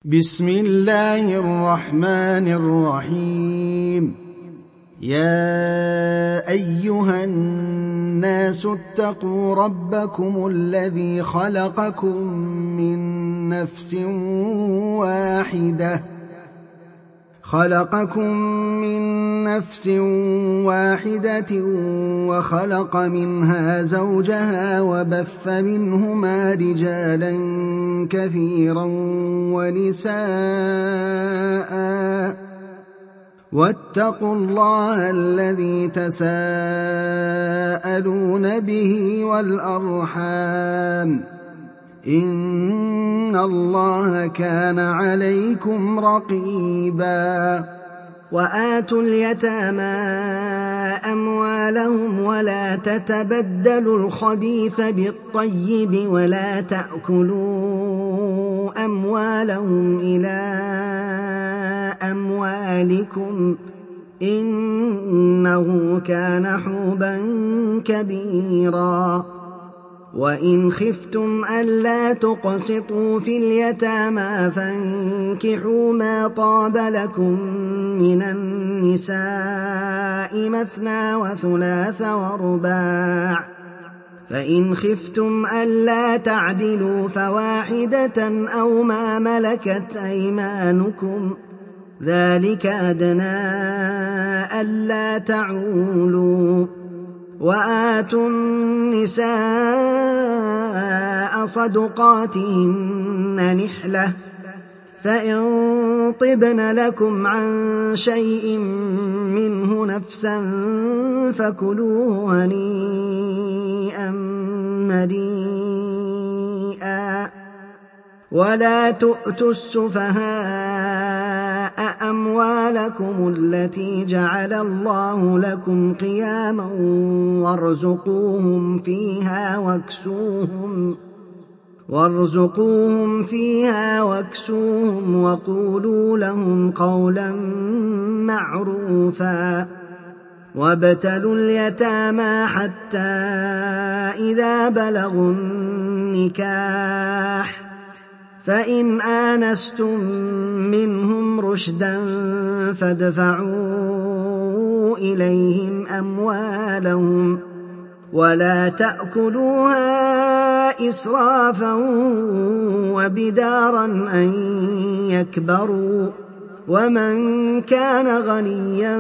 بسم الله الرحمن الرحيم. يا أيها الناس اتقوا ربكم الذي خلقكم من نفس واحدة وخلق منها زوجها وبث منهما رجالا كثيرا ونساء واتقوا الله الذي تساءلون به والأرحام إن الله كان عليكم رقيبا. وآتوا اليتامى أموالهم ولا تتبدلوا الخبيث بالطيب ولا تأكلوا أموالهم إلى أموالكم إنه كان حوبا كبيرا. وإن خفتم ألا تقسطوا في اليتامى فانكحوا ما طاب لكم من النساء مثنى وثلاث ورباع، فإن خفتم ألا تعدلوا فواحدة أو ما ملكت أيمانكم ذلك أدنى ألا تعولوا. وآتوا النساء صدقاتهن نحلة فإن طبن لكم عن شيء منه نفسا فكلوه هنيئا مريئا. ولا تؤتوا السفهاء أموالكم التي جعل الله لكم قياما وارزقوهم فيها واكسوهم وقولوا لهم قولا معروفا. وابتلوا اليتامى حتى إذا بلغوا النكاح فإن آنستم منهم رشدا فادفعوا إليهم أموالهم ولا تأكلوها إسرافا وبدارا أن يكبروا. ومن كان غنيا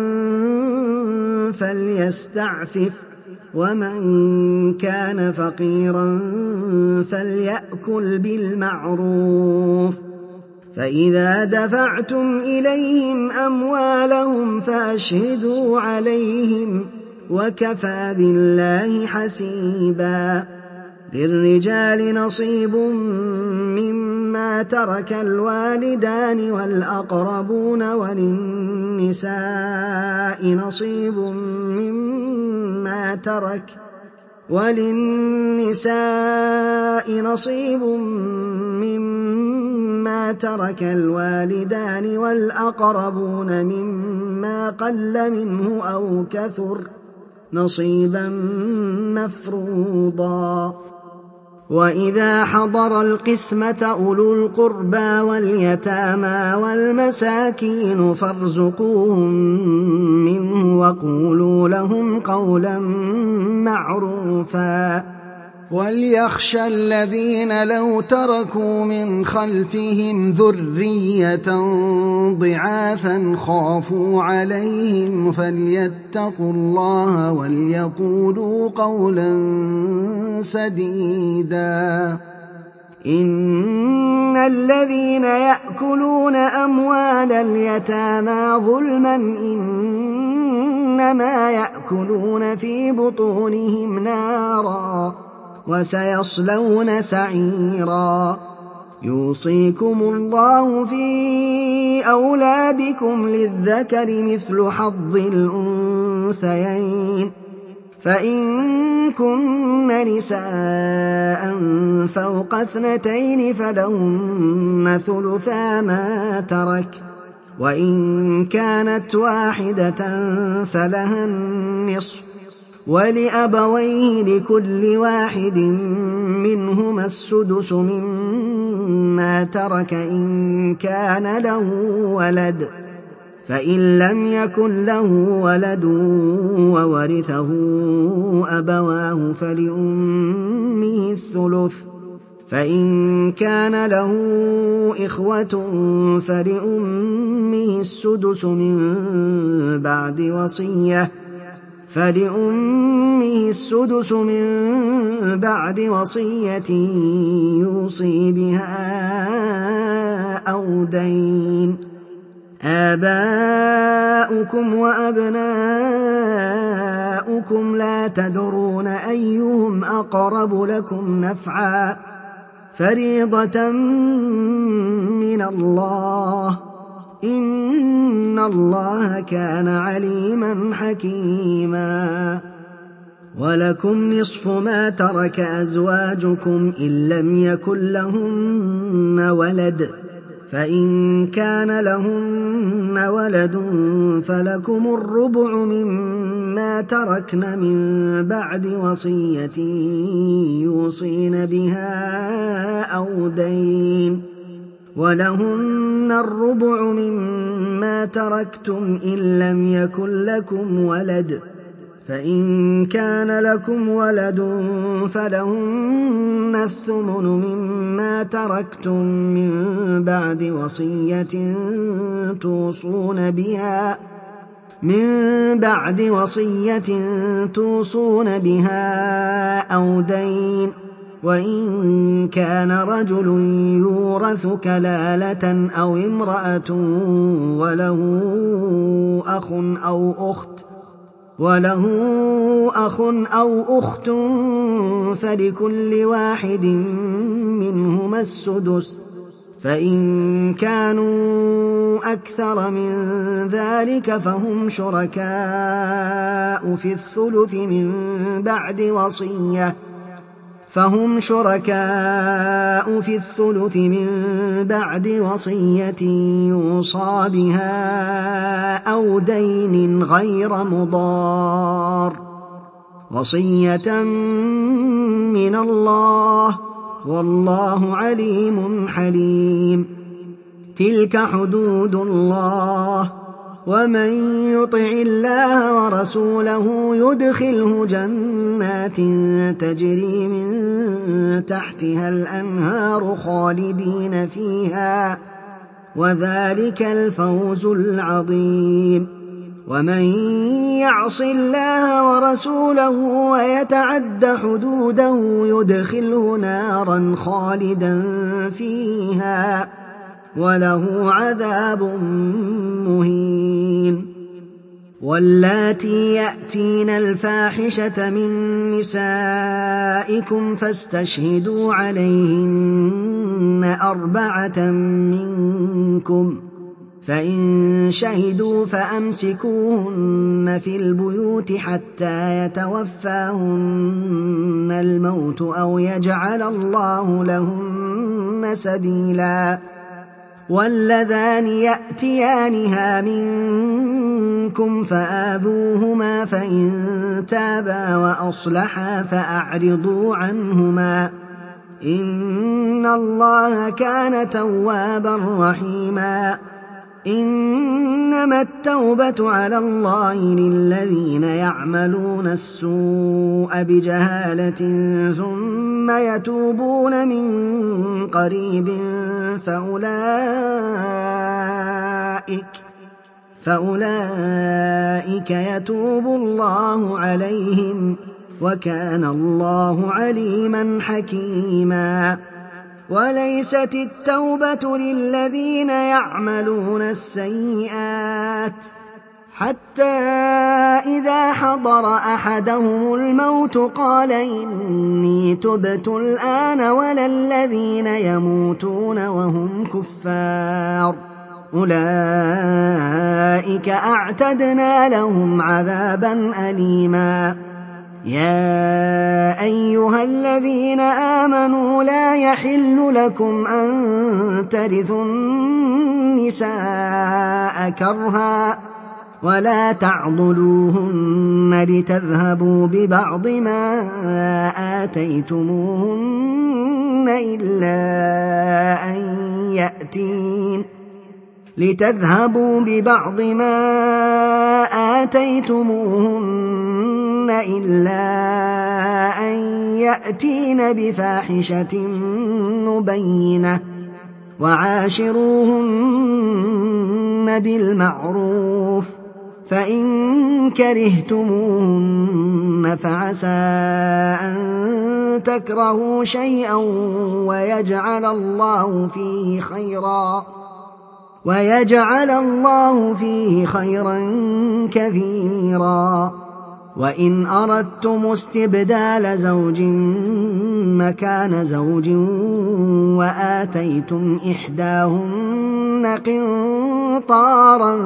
فليستعفف ومن كان فقيرا فليأكل بالمعروف. فإذا دفعتم إليهم أموالهم فأشهدوا عليهم وكفى بالله حسيبا. للرجال نصيب مما ترك الوالدان والأقربون وللنساء نصيب مما ترك الوالدان والأقربون مما قل منه أو كثر نصيبا مفروضا. وإذا حضر القسمة أولو القربى واليتامى والمساكين فارزقوهم منه وقولوا لهم قولا معروفا. وليخشى الذين لو تركوا من خلفهم ذرية ضعافا خافوا عليهم فليتقوا الله وليقولوا قولا سديدا. إن الذين يأكلون أموال اليتامى ظلما إنما يأكلون في بطونهم نارا وسيصلون سعيرا. يوصيكم الله في أولادكم للذكر مثل حظ الأنثيين فإن كن نساء فوق 2 فلهن ثلثا ما ترك وإن كانت واحدة فلها النصف ولأبويه لكل واحد منهما السدس مما مما ترك إن كان له ولد، فإن لم يكن له ولد وورثه أبواه فلأمه الثلث، فإن كان له إخوة فلأمه السدس من بعد وصية يوصي بها أو دين. آباؤكم وأبناؤكم لا تدرون أيهم أقرب لكم نفعا، فريضة من الله، إن الله كان عليما حكيما. ولكم نصف ما ترك أزواجكم إن لم يكن لهن ولد، فإن كان لهن ولد فلكم الربع مما تركن من بعد وصية يوصين بها أو دين، ولهن الربع مما تركتم إن لم يكن لكم ولد، فإن كان لكم ولد فلهن الثمن مما تركتم من بعد وصية توصون بها أو دين. وإن كان رجل يورث كلالة أو امرأة وله أخ أو أخت فلكل واحد منهما السدس، فإن كانوا أكثر من ذلك فهم شركاء في الثلث من بعد وصية يوصى بها أو دين غير مضار، وصية من الله، والله عليم حليم. تلك حدود الله، ومن يطع الله ورسوله يدخله جنات تجري من تحتها الأنهار خالدين فيها، وذلك الفوز العظيم. ومن يعص الله ورسوله ويتعد حدوده يدخله نارا خالدا فيها، وله عذاب مهين. واللاتي يأتين الفاحشة من نسائكم فاستشهدوا عليهن 4 منكم، فإن شهدوا فأمسكوهن في البيوت حتى يتوفاهن الموت أو يجعل الله لهن سبيلا. واللذان يأتيانها منكم فآذوهما، فإن تابا وأصلحا فأعرضوا عنهما، إن الله كان توابا رحيما. إنما التوبة على الله للذين يعملون السوء بجهالة ثم يتوبون من قريب فأولئك يتوب الله عليهم، وكان الله عليما حكيما. وليست التوبة للذين يعملون السيئات حتى إذا حضر أحدهم الموت قال إني تبت الآن، ولا الذين يموتون وهم كفار، أولئك أعتدنا لهم عذابا أليما. يا أيها الذين آمنوا لا يحل لكم أن ترثوا النساء كرها، ولا تعضلوهن لتذهبوا ببعض ما آتيتموهن إلا أن يأتين لتذهبوا ببعض ما آتيتموهن إلا أن يأتين بفاحشة مبينة وعاشروهن بالمعروف فإن كرهتموهن فعسى أن تكرهوا شيئا ويجعل الله فيه خيرا كثيرا. وإن أردتم استبدال زوج مكان زوج وآتيتم إحداهن قنطارا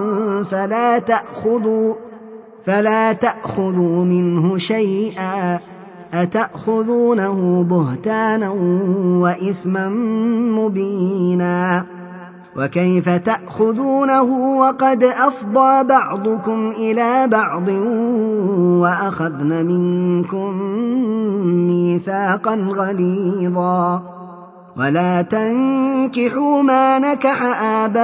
فلا تأخذوا منه شيئا أتأخذونه بهتانا وإثما مبينا. وكيف تأخذونه وقد أفضى بعضكم إلى بعض وأخذن منكم ميثاقا غليظا. ولا تنكحوا ما نكح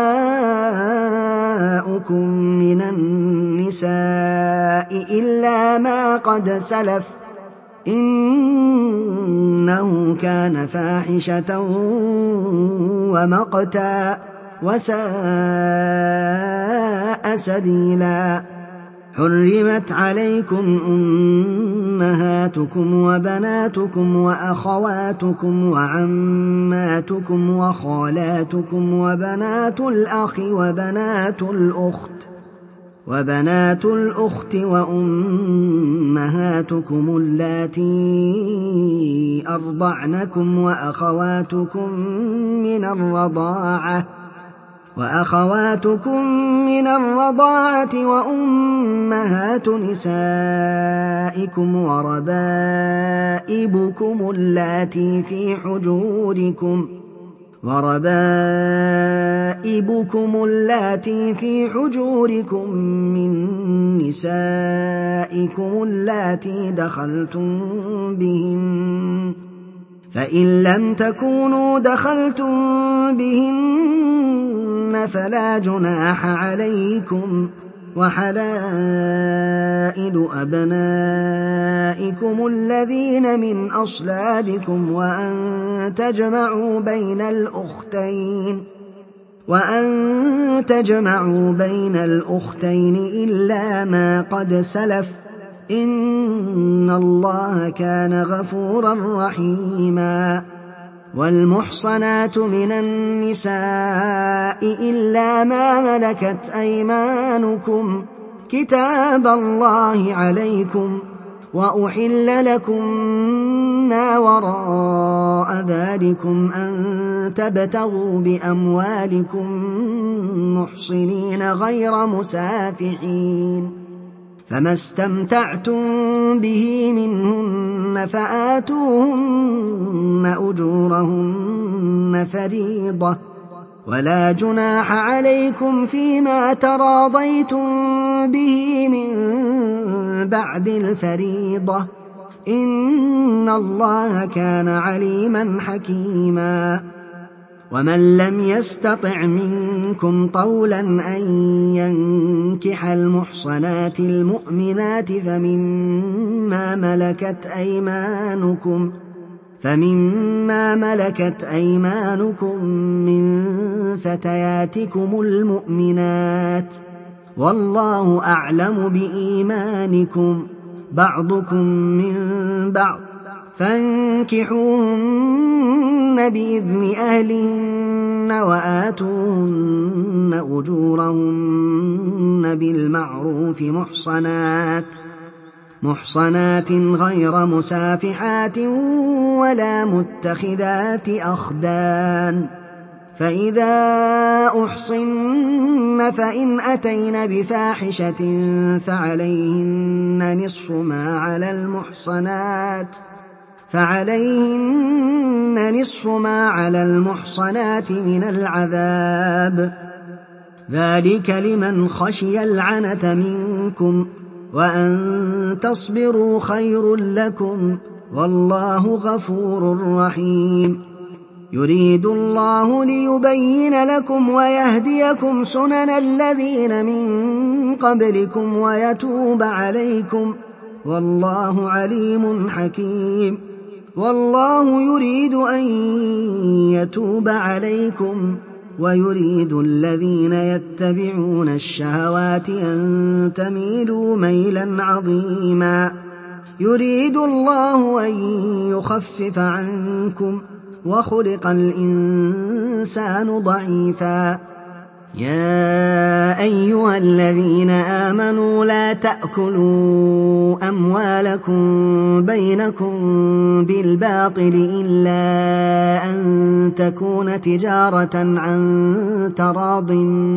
آباؤكم من النساء إلا ما قد سلف إنه كان فاحشة ومقتا وساء سبيلا. حرمت عليكم أمهاتكم وبناتكم وأخواتكم وعماتكم وخالاتكم وبنات الأخ وبنات الأخت وأمهاتكم اللاتي أرضعنكم وأخواتكم من الرضاعة وأمهات نسائكم وربائبكم اللاتي في حجوركم من نسائكم اللاتي دخلتم بهن فإن لم تكونوا دخلتم بهن فلا جناح عليكم. وحلائل أبنائكم الذين من أصلابكم وأن تجمعوا بين الأختين إلا ما قد سلف إن الله كان غفورا رحيما. والمحصنات من النساء إلا ما ملكت أيمانكم كتاب الله عليكم وأحل لكم ما وراء ذلكم أن تبتغوا بأموالكم محصنين غير مسافحين فما استمتعتم به منهن فآتوهن أجورهن فريضة ولا جناح عليكم فيما تراضيتم به من بعد الفريضة إن الله كان عليما حكيما. ومن لم يستطع منكم طولا أن ينكح المحصنات المؤمنات فمما ملكت أيمانكم من فتياتكم المؤمنات والله أعلم بإيمانكم بعضكم من بعض فانكحوهن بإذن أهلهن وآتوهن أجورهن بالمعروف محصنات غير مسافحات ولا متخذات أخدان. فإذا أحصن فإن أتين بفاحشة فعليهن نصف ما على المحصنات من العذاب ذلك لمن خشي العنة منكم وأن تصبروا خير لكم والله غفور رحيم. يريد الله ليبين لكم ويهديكم سنن الذين من قبلكم ويتوب عليكم، والله عليم حكيم. والله يريد أن يتوب عليكم ويريد الذين يتبعون الشهوات أن تميلوا ميلا عظيما. يريد الله أن يخفف عنكم وخلق الإنسان ضعيفا. يا أيها الذين آمنوا لا تأكلوا أموالكم بينكم بالباطل إلا أن تكون تجارة عن تراض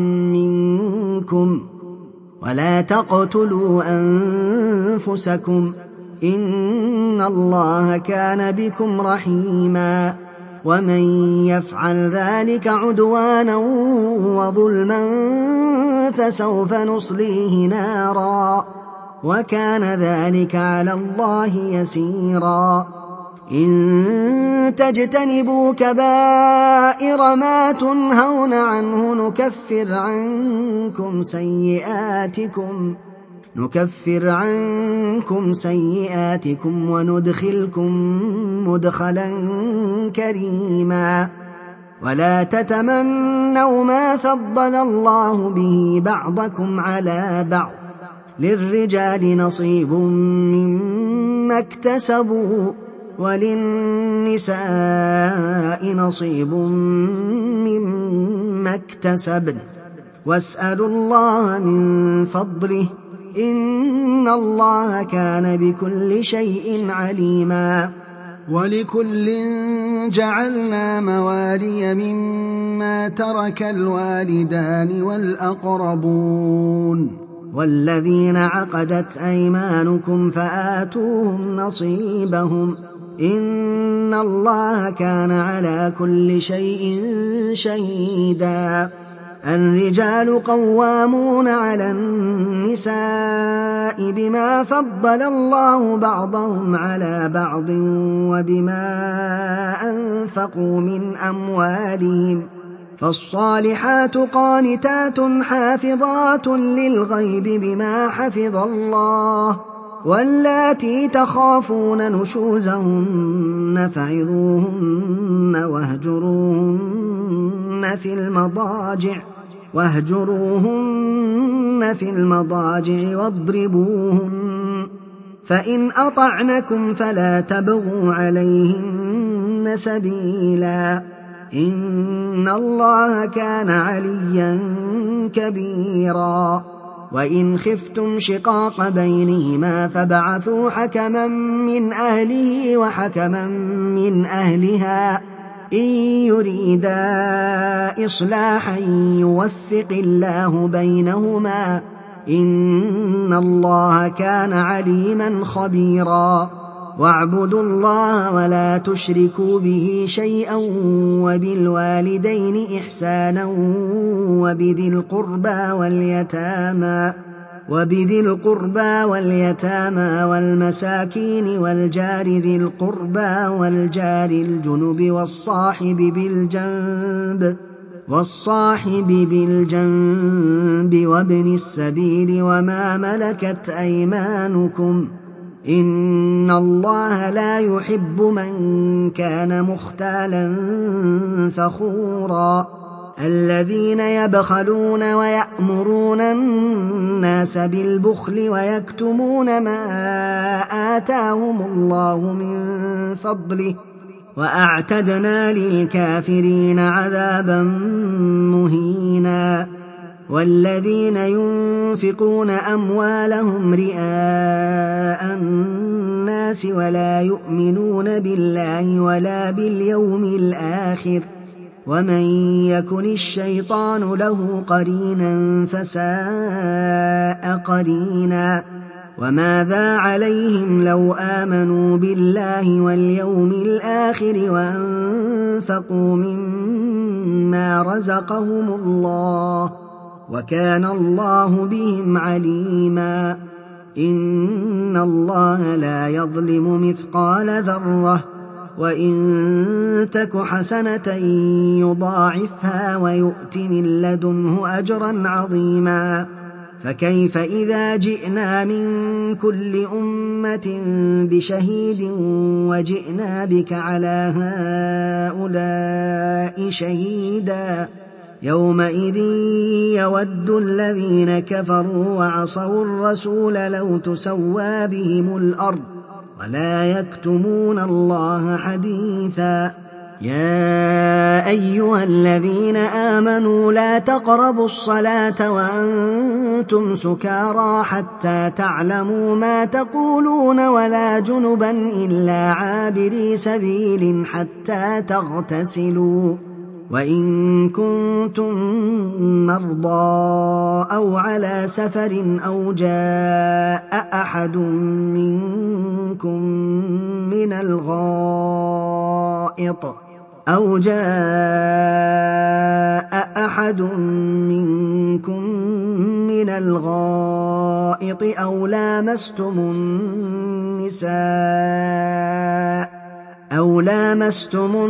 منكم، ولا تقتلوا أنفسكم إن الله كان بكم رحيما. ومن يفعل ذلك عدوانا وظلما فسوف نصليه نارا، وكان ذلك على الله يسيرا. إن تجتنبوا كبائر ما تنهون عنه نكفر عنكم سيئاتكم وندخلكم مدخلا كريما. ولا تتمنوا ما فضل الله به بعضكم على بعض، للرجال نصيب مما اكتسبوا وللنساء نصيب مما اكتسبن، واسألوا الله من فضله إن الله كان بكل شيء عليما. ولكل جعلنا موالي مما ترك الوالدان والأقربون والذين عقدت أيمانكم فآتوهم نصيبهم إن الله كان على كل شيء شهيدا. الرجال قوامون على النساء بما فضل الله بعضهم على بعض وبما أنفقوا من أموالهم، فالصالحات قانتات حافظات للغيب بما حفظ الله، واللاتي تخافون نشوزهن فعظوهن واهجروهن في المضاجع واضربوهن، فإن أطعنكم فلا تبغوا عليهن سبيلا إن الله كان عليا كبيرا. وإن خفتم شقاق بينهما فابعثوا حكما من أهله وحكما من أهلها إن يريدا إصلاحا يوفق الله بينهما إن الله كان عليما خبيرا. واعبدوا الله ولا تشركوا به شيئا وبالوالدين إحسانا وبذي القربى واليتامى والمساكين والجار ذي القربى والجار الجنب والصاحب بالجنب وابن السبيل وما ملكت أيمانكم إن الله لا يحب من كان مختالا فخورا. الذين يبخلون ويأمرون الناس بالبخل ويكتمون ما آتاهم الله من فضله وأعتدنا للكافرين عذابا مهينا. والذين ينفقون أموالهم رئاء الناس ولا يؤمنون بالله ولا باليوم الآخر ومن يكن الشيطان له قرينا فساء قرينا. وماذا عليهم لو آمنوا بالله واليوم الآخر وأنفقوا مما رزقهم الله وكان الله بهم عليما. إن الله لا يظلم مثقال ذرة وإن تك حسنة يضاعفها ويؤت من لدنه أجرا عظيما فكيف إذا جئنا من كل أمة بشهيد وجئنا بك على هؤلاء شهيدا يومئذ يود الذين كفروا وعصوا الرسول لو تسوى بهم الأرض ولا يكتمون الله حديثا يا أيها الذين آمنوا لا تقربوا الصلاة وأنتم سكارى حتى تعلموا ما تقولون ولا جنبا إلا عابري سبيل حتى تغتسلوا وإن كنتم مرضى أو على سفر أو جاء أحد منكم من الغائط أو لامستم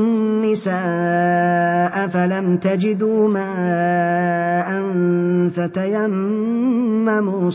النساء فلم تجدوا ماء فتيمموا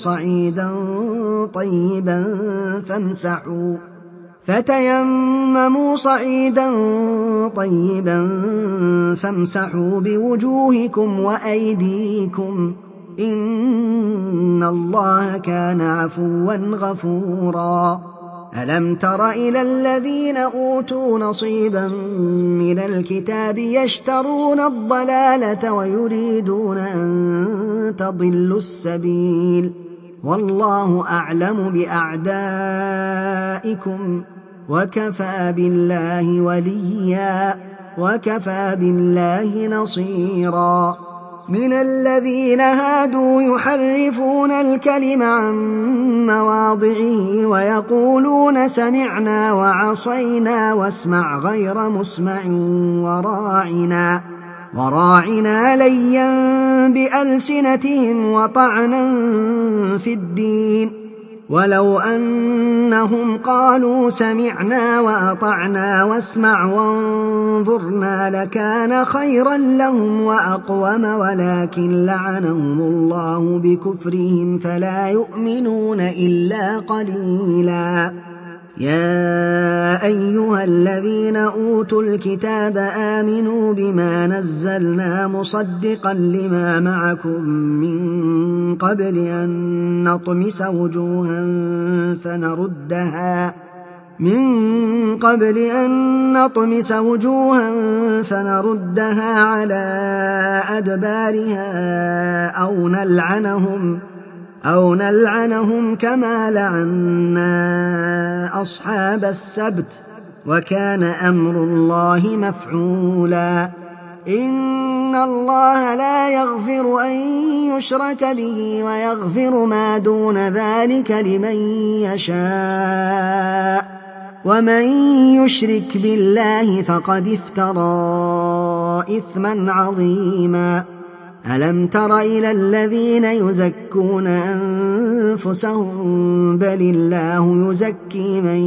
صعيدا طيبا فامسحوا بوجوهكم وأيديكم إن الله كان عفوا غفورا ألم تر إلى الذين أوتوا نصيبا من الكتاب يشترون الضلالة ويريدون أن تضلوا السبيل والله أعلم بأعدائكم وكفى بالله وليا وكفى بالله نصيرا من الذين هادوا يحرفون الكلم عن مواضعه ويقولون سمعنا وعصينا واسمع غير مسمع وراعنا ليا بألسنتهم وطعنا في الدين ولو أنهم قالوا سمعنا وأطعنا واسمع وانظرنا لكان خيرا لهم وأقوم ولكن لعنهم الله بكفرهم فلا يؤمنون إلا قليلا يا أيها الذين أوتوا الكتاب آمنوا بما نزلنا مصدقا لما معكم من قبل أن نطمس وجوها فنردها على أدبارها أو نلعنهم كما لعنا أصحاب السبت وكان أمر الله مفعولا إن الله لا يغفر أن يشرك به ويغفر ما دون ذلك لمن يشاء ومن يشرك بالله فقد افترى إثما عظيما ألم تر إلى الذين يزكون أنفسهم بل الله يزكي من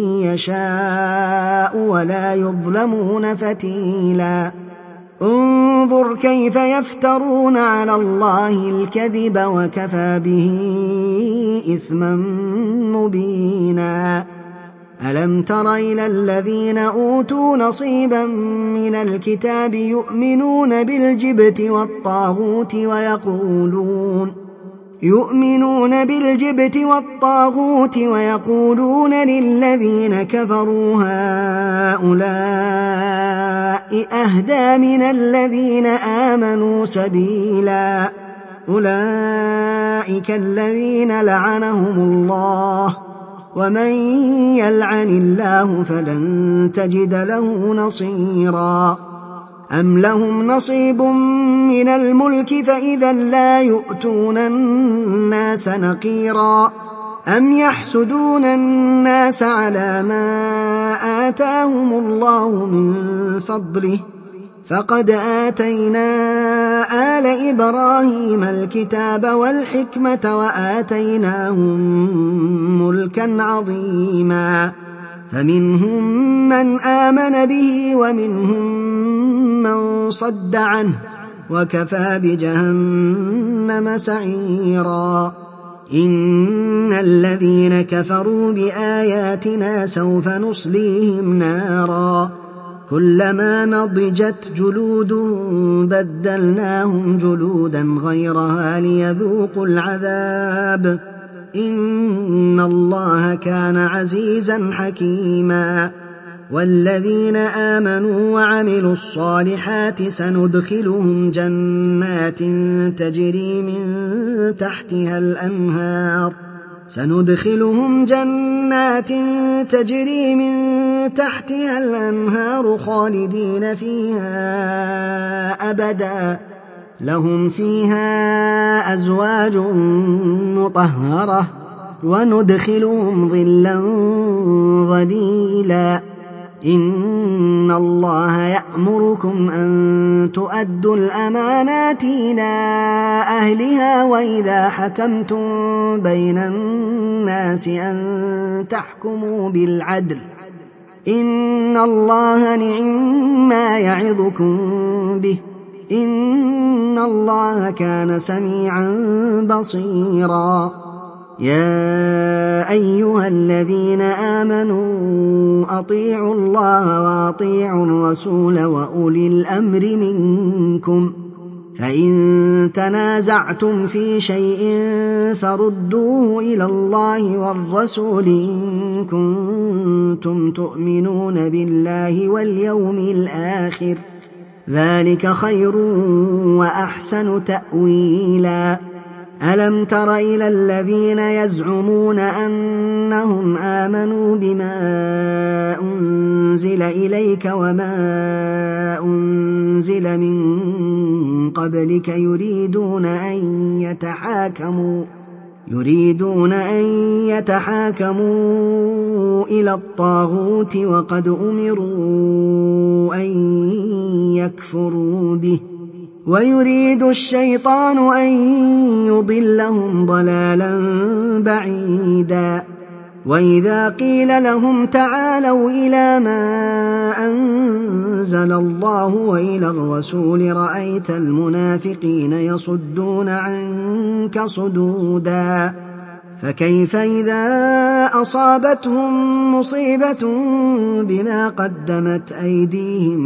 يشاء ولا يظلمون فتيلا انظر كيف يفترون على الله الكذب وكفى به إثما مبينا ألم تر إلى الذين أوتوا نصيبا من الكتاب يؤمنون بالجبت والطاغوت ويقولون للذين كفروا هؤلاء أهدى من الذين آمنوا سبيلا أولئك الذين لعنهم الله ومن يلعن الله فلن تجد له نصيرا أم لهم نصيب من الملك فإذا لا يؤتون الناس نقيرا أم يحسدون الناس على ما آتاهم الله من فضله فقد آتينا آل إبراهيم الكتاب والحكمة وآتيناهم ملكا عظيما فمنهم من آمن به ومنهم من صد عنه وكفى بجهنم سعيرا إن الذين كفروا بآياتنا سوف نصليهم نارا كلما نضجت جلودهم بدلناهم جلودا غيرها ليذوقوا العذاب إن الله كان عزيزا حكيما والذين آمنوا وعملوا الصالحات سندخلهم جنات تجري من تحتها الأنهار خالدين فيها أبدا لهم فيها أزواج مطهرة وندخلهم ظلا ظليلا إن الله يأمركم أن تؤدوا الأمانات إلى أهلها وإذا حكمتم بين الناس أن تحكموا بالعدل إن الله نعما يعظكم به إن الله كان سميعا بصيرا يا أيها الذين آمنوا أطيعوا الله وأطيعوا الرسول وأولي الأمر منكم فإن تنازعتم في شيء فردوه إلى الله والرسول إن كنتم تؤمنون بالله واليوم الآخر ذلك خير وأحسن تأويلا ألم تر إلى الذين يزعمون أنهم آمنوا بما أنزل إليك وما أنزل من قبلك يريدون أن يتحاكموا إلى الطاغوت وقد أمروا أن يكفروا به ويريد الشيطان أن يضلهم ضلالا بعيدا وإذا قيل لهم تعالوا إلى ما أنزل الله وإلى الرسول رأيت المنافقين يصدون عنك صدودا فكيف إذا أصابتهم مصيبة بما قدمت أيديهم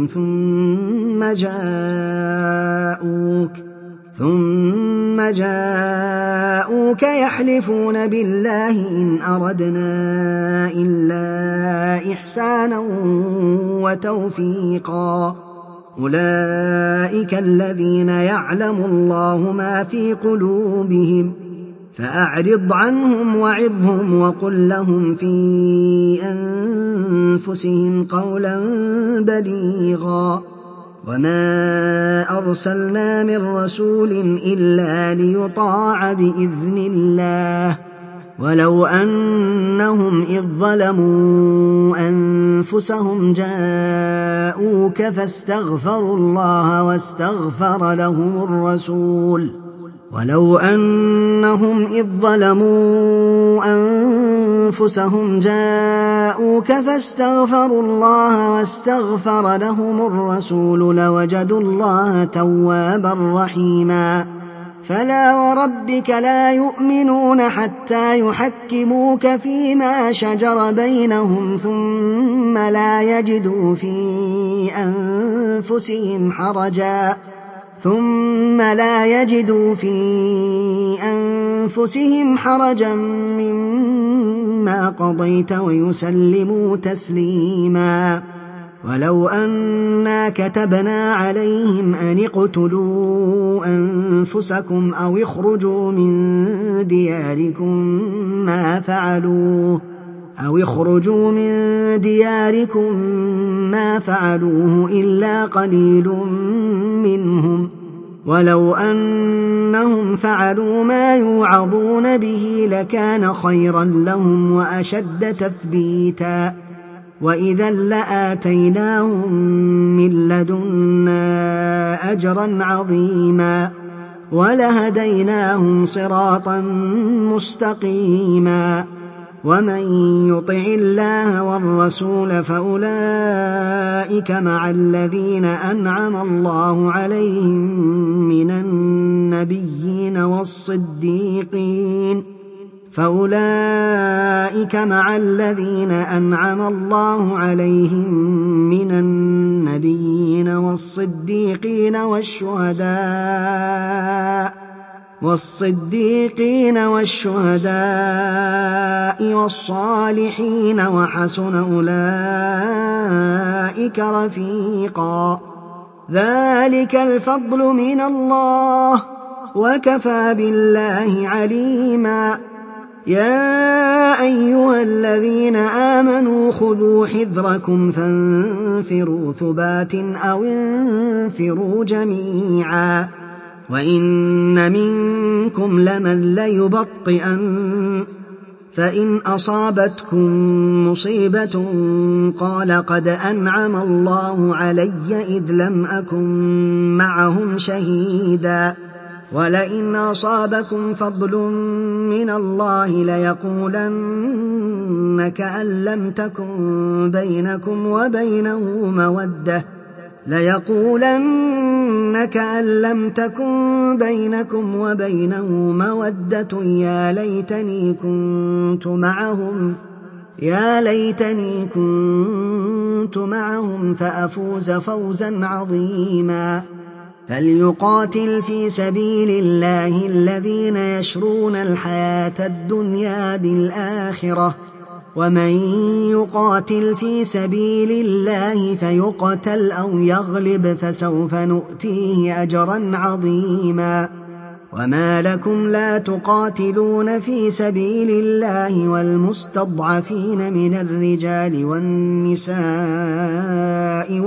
ثم جاءوك يحلفون بالله إن أردنا إلا إحسانا وتوفيقا أولئك الذين يعلم الله ما في قلوبهم فأعرض عنهم وعظهم وقل لهم في أنفسهم قولا بليغا وما أرسلنا من رسول إلا ليطاع بإذن الله ولو أنهم إذ ظلموا أنفسهم جاءوك فاستغفروا الله واستغفر لهم الرسول لوجدوا الله توابا رحيما فلا وربك لا يؤمنون حتى يحكموك فيما شجر بينهم ثم لا يجدوا في أنفسهم حرجا مما قضيت ويسلموا تسليما ولو أنا كتبنا عليهم أن اقتلوا أنفسكم أو اخرجوا من دياركم ما فعلوه إلا قليل منهم ولو أنهم فعلوا ما يوعظون به لكان خيرا لهم وأشد تثبيتا وإذا لآتيناهم من لدنا أجرا عظيما ولهديناهم صراطا مستقيما ومن يطع الله والرسول فأولئك مع الذين أنعم الله عليهم من النبيين والصديقين والشهداء والصالحين وحسن أولئك رفيقا ذلك الفضل من الله وكفى بالله عليما يا أيها الذين آمنوا خذوا حذركم فانفروا ثبات أو انفروا جميعا وإن منكم لمن ليبطئن فإن أصابتكم مصيبة قال قد أنعم الله علي إذ لم أكن معهم شهيدا ولئن أصابكم فضل من الله ليقولن كأن لم تكن بينكم وبينه مودة يا ليتني كنت معهم فأفوز فوزا عظيما فليقاتل في سبيل الله الذين يشرون الحياة الدنيا بالآخرة ومن يقاتل في سبيل الله فيقتل أو يغلب فسوف نؤتيه أجرا عظيما وما لكم لا تقاتلون في سبيل الله والمستضعفين من الرجال والنساء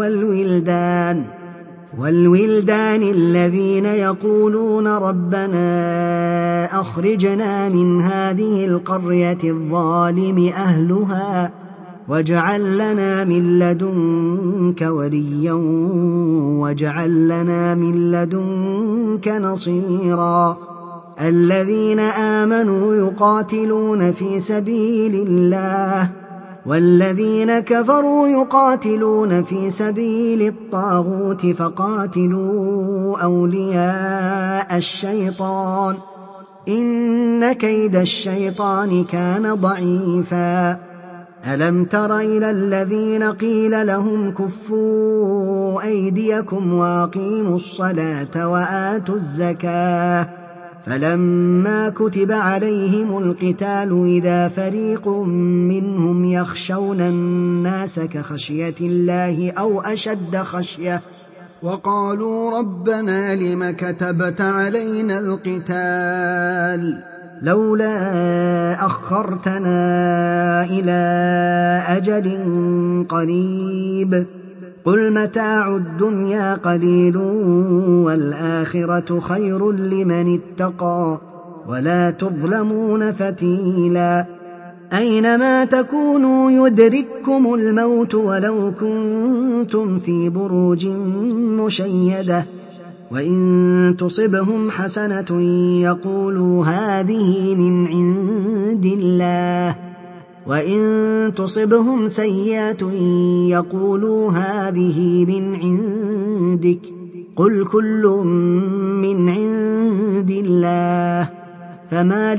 والولدان الذين يقولون ربنا أخرجنا من هذه القرية الظالم أهلها واجعل لنا من لدنك وليا واجعل لنا من لدنك نصيرا الذين آمنوا يقاتلون في سبيل الله والذين كفروا يقاتلون في سبيل الطاغوت فقاتلوا أولياء الشيطان إن كيد الشيطان كان ضعيفا ألم تر إلى الذين قيل لهم كفوا أيديكم وأقيموا الصلاة وآتوا الزكاة فلما كتب عليهم القتال إذا فريق منهم يخشون الناس كخشية الله أو أشد خشية وقالوا ربنا لم كتبت علينا القتال لولا أخرتنا إلى أجل قريب قل متاع الدنيا قليل والآخرة خير لمن اتقى ولا تظلمون فتيلا أينما تكونوا يدرككم الموت ولو كنتم في بروج مشيدة وإن تصبهم حسنة يقولوا هذه من عند الله وإن تصبهم سيئة يقولوا هذه من عندك قل كل من عند الله فما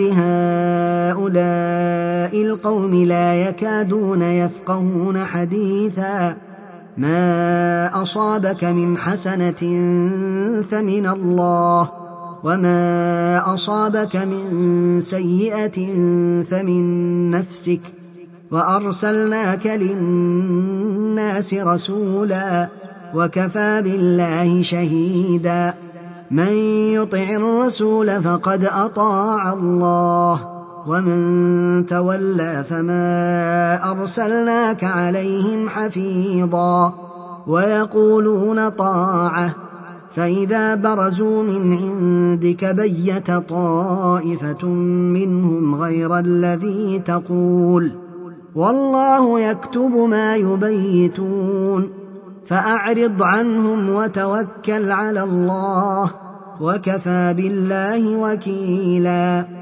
لهؤلاء القوم لا يكادون يفقهون حديثا ما أصابك من حسنة فمن الله وما أصابك من سيئة فمن نفسك وأرسلناك للناس رسولا وكفى بالله شهيدا من يطع الرسول فقد أطاع الله ومن تولى فما أرسلناك عليهم حفيظا ويقولون طاعة فإذا برزوا من عندك بيت طائفة منهم غير الذي تقول والله يكتب ما يبيتون فأعرض عنهم وتوكل على الله وكفى بالله وكيلا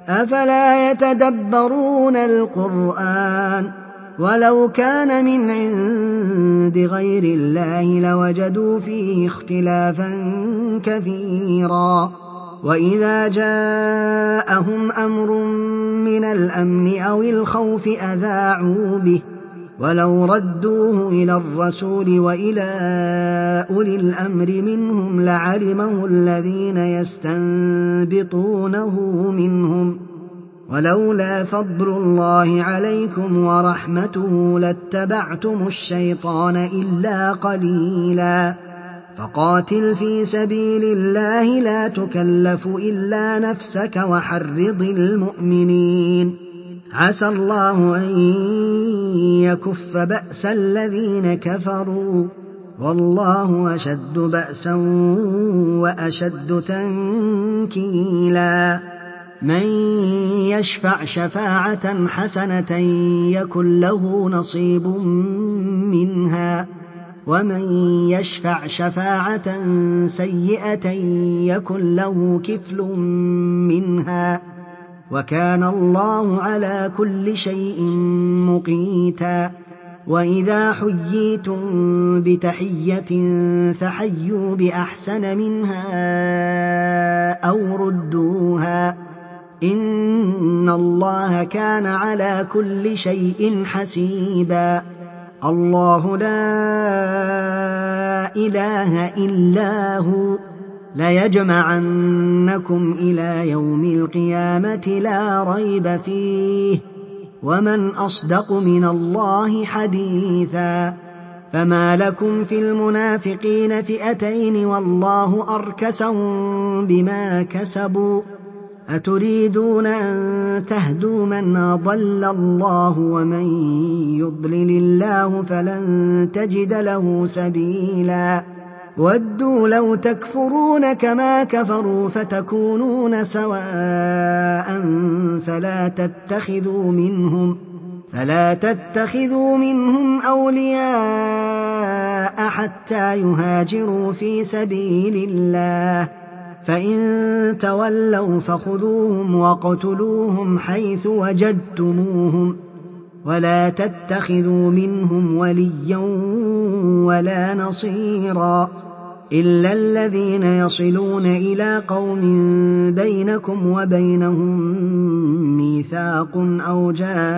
أفلا يتدبرون القرآن ولو كان من عند غير الله لوجدوا فيه اختلافا كثيرا وإذا جاءهم أمر من الأمن أو الخوف أذاعوا به ولو ردوه إلى الرسول وإلى أولي الأمر منهم لعلمه الذين يستنبطونه منهم ولولا فضل الله عليكم ورحمته لاتبعتم الشيطان إلا قليلا فقاتل في سبيل الله لا تكلف إلا نفسك وحرض المؤمنين عسى الله أن يكف بأس الذين كفروا والله أشد بأسا وأشد تنكيلا من يشفع شفاعة حسنة يكن له نصيب منها ومن يشفع شفاعة سيئة يكن له كفل منها وكان الله على كل شيء مقيتا وإذا حييتم بتحية فحيوا بأحسن منها أو ردوها إن الله كان على كل شيء حسيبا الله لا إله إلا هو ليجمعنكم إلى يوم القيامة لا ريب فيه ومن أصدق من الله حديثا فما لكم في المنافقين فئتين والله أركسهم بما كسبوا أتريدون أن تهدوا من أضل الله ومن يضلل الله فلن تجد له سبيلا ودوا لو تكفرون كما كفروا فتكونون سواء فلا تتخذوا منهم أولياء حتى يهاجروا في سبيل الله فإن تولوا فخذوهم وقتلوهم حيث وجدتموهم ولا تتخذوا منهم وليا ولا نصيرا إلا الذين يصلون إلى قوم بينكم وبينهم ميثاق أو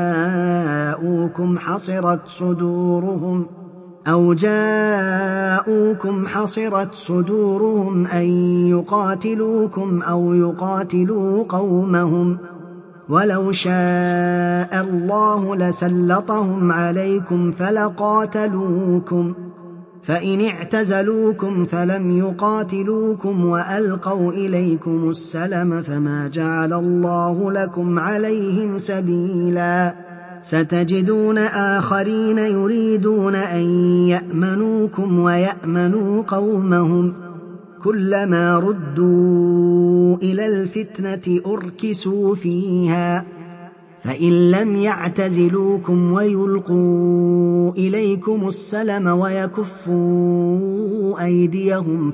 جاءوكم حصرت صدورهم أن يقاتلوكم أو يقاتلوا قومهم ولو شاء الله لسلطهم عليكم فلقاتلوكم فإن اعتزلوكم فلم يقاتلوكم وألقوا إليكم السلم فما جعل الله لكم عليهم سبيلا ستجدون آخرين يريدون أن يأمنوكم ويأمنوا قومهم كلما ردوا إلى الفتنة أركسوا فيها فإن لم يعتزلوكم ويلقوا إليكم السلم ويكفوا أيديهم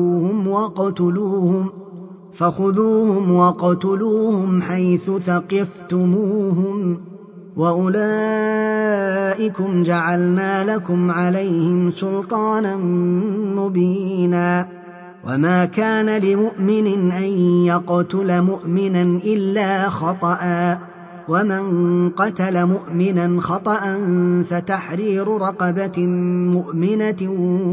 فخذوهم وقتلوهم حيث ثقفتموهم وأولئكم جعلنا لكم عليهم سلطانا مبينا وما كان لمؤمن أن يقتل مؤمنا إلا خطأ ومن قتل مؤمنا خطأ فتحرير رقبة مؤمنة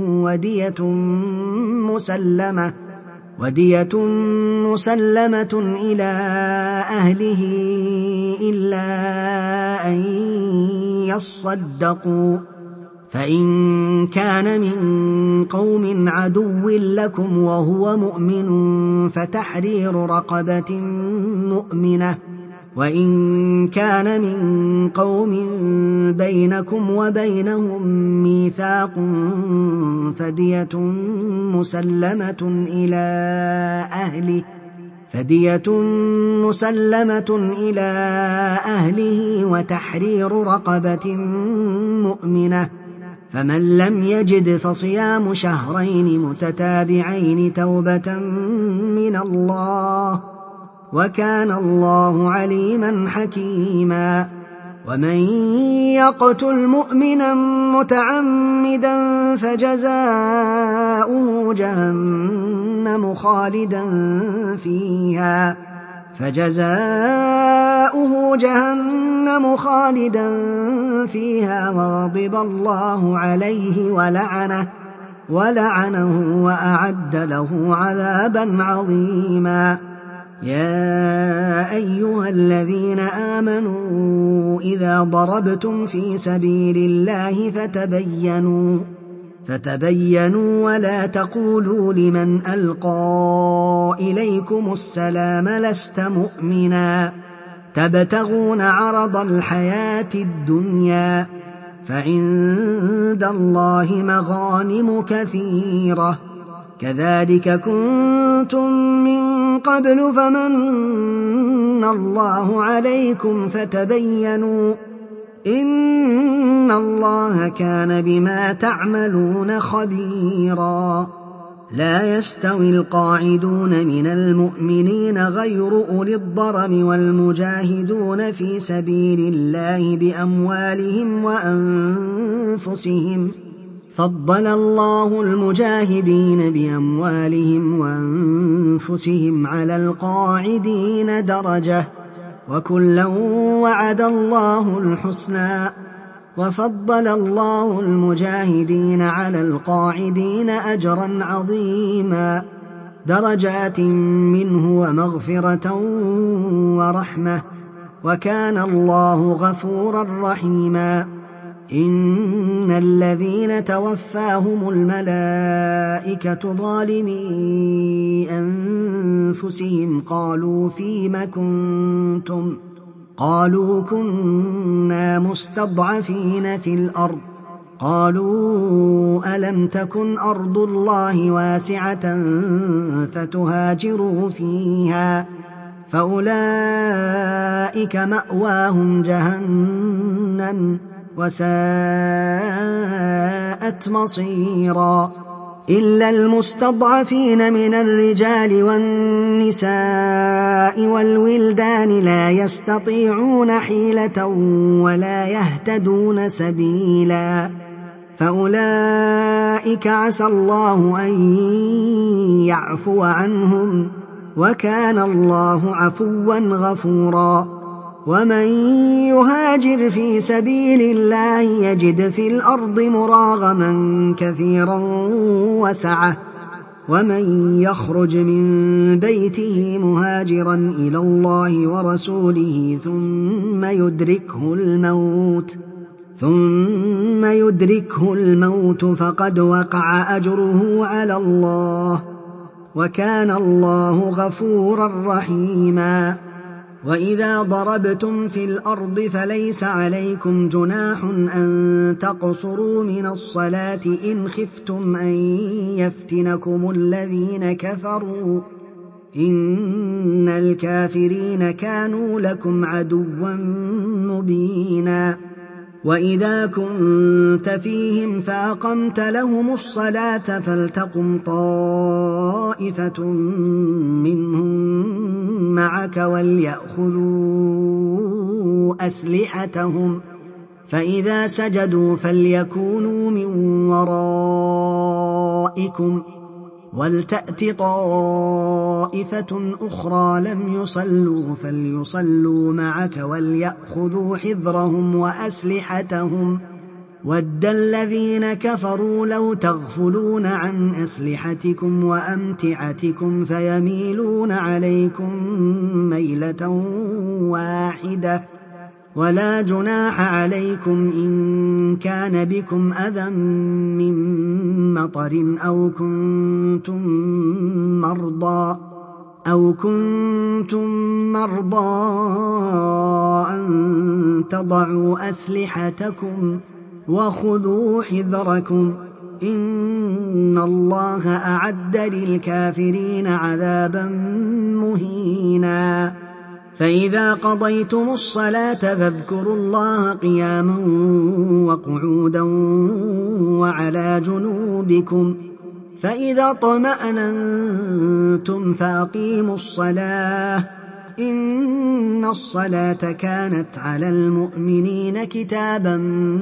ودية مسلمة إلى أهله إلا أن يصدقوا فإن كان من قوم عدو لكم وهو مؤمن فتحرير رقبة مؤمنة وإن كان من قوم بينكم وبينهم ميثاق فدية مسلمة إلى أهله وتحرير رقبة مؤمنة فمن لم يجد فصيام شهرين متتابعين توبة من الله وكان الله عليما حكيما. ومن يقتل مؤمنا متعمدا فجزاؤه جهنم خالدا فيها وغضب الله عليه ولعنه وأعد له عذابا عظيما. يا أيها الذين آمنوا إذا ضربتم في سبيل الله فتبينوا ولا تقولوا لمن ألقى إليكم السلام لست مؤمنا تبتغون عرض الحياة الدنيا فعند الله مغانم كثيرة كذلك كنتم من قبل فمن الله عليكم فتبينوا إن الله كان بما تعملون خبيرا. لا يستوي القاعدون من المؤمنين غير أولي الضرر والمجاهدون في سبيل الله بأموالهم وأنفسهم فضل الله المجاهدين بأموالهم وأنفسهم على القاعدين درجة وكلا وعد الله الحسنى وفضل الله المجاهدين على القاعدين أجرا عظيما درجات منه ومغفرة ورحمة وكان الله غفورا رحيما. إن الذين توفاهم الملائكة ظالمي أنفسهم قالوا فيم كنتم قالوا كنا مستضعفين في الأرض قالوا ألم تكن أرض الله واسعة فتهاجروا فيها فأولئك مأواهم جهنم وساءت مصيرا. إلا المستضعفين من الرجال والنساء والولدان لا يستطيعون حيلة ولا يهتدون سبيلا فأولئك عسى الله أن يعفو عنهم وكان الله عفوا غفورا. ومن يهاجر في سبيل الله يجد في الأرض مراغما كثيرا وسعة ومن يخرج من بيته مهاجرا إلى الله ورسوله ثم يدركه الموت فقد وقع أجره على الله وكان الله غفورا رحيما. وإذا ضربتم في الأرض فليس عليكم جناح أن تقصروا من الصلاة إن خفتم أن يفتنكم الذين كفروا إن الكافرين كانوا لكم عدوا مبينا. وإذا كنت فيهم فأقمت لهم الصلاة فلتقم طائفة منهم معك وليأخذوا أسلحتهم فإذا سجدوا فليكونوا من ورائكم ولتأت طائفة أخرى لم يصلوا فليصلوا معك وليأخذوا حذرهم وأسلحتهم ود الذين كفروا لو تغفلون عن أسلحتكم وأمتعتكم فيميلون عليكم ميلة واحدة ولا جناح عليكم إن كان بكم أذى من مطر أو كنتم مرضى أن تضعوا أسلحتكم وخذوا حذركم إن الله أعد للكافرين عذابا مهينا. فإذا قضيتم الصلاة فاذكروا الله قياما وقعودا وعلى جنوبكم فإذا اطمأننتم فأقيموا الصلاة إن الصلاة كانت على المؤمنين كتابا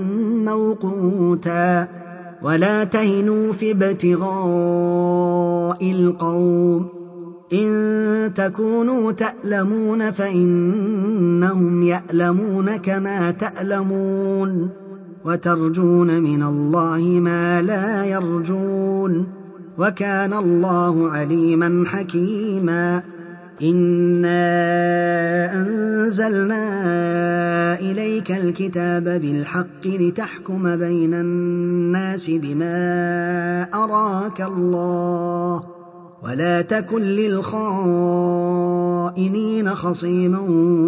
موقوتا ولا تهنوا في ابتغاء القوم إن تكونوا تألمون فإنهم يألمون كما تألمون وترجون من الله ما لا يرجون وكان الله عليما حكيما إنا أنزلنا إليك الكتاب بالحق لتحكم بين الناس بما أراك الله ولا تكن للخائنين خصيما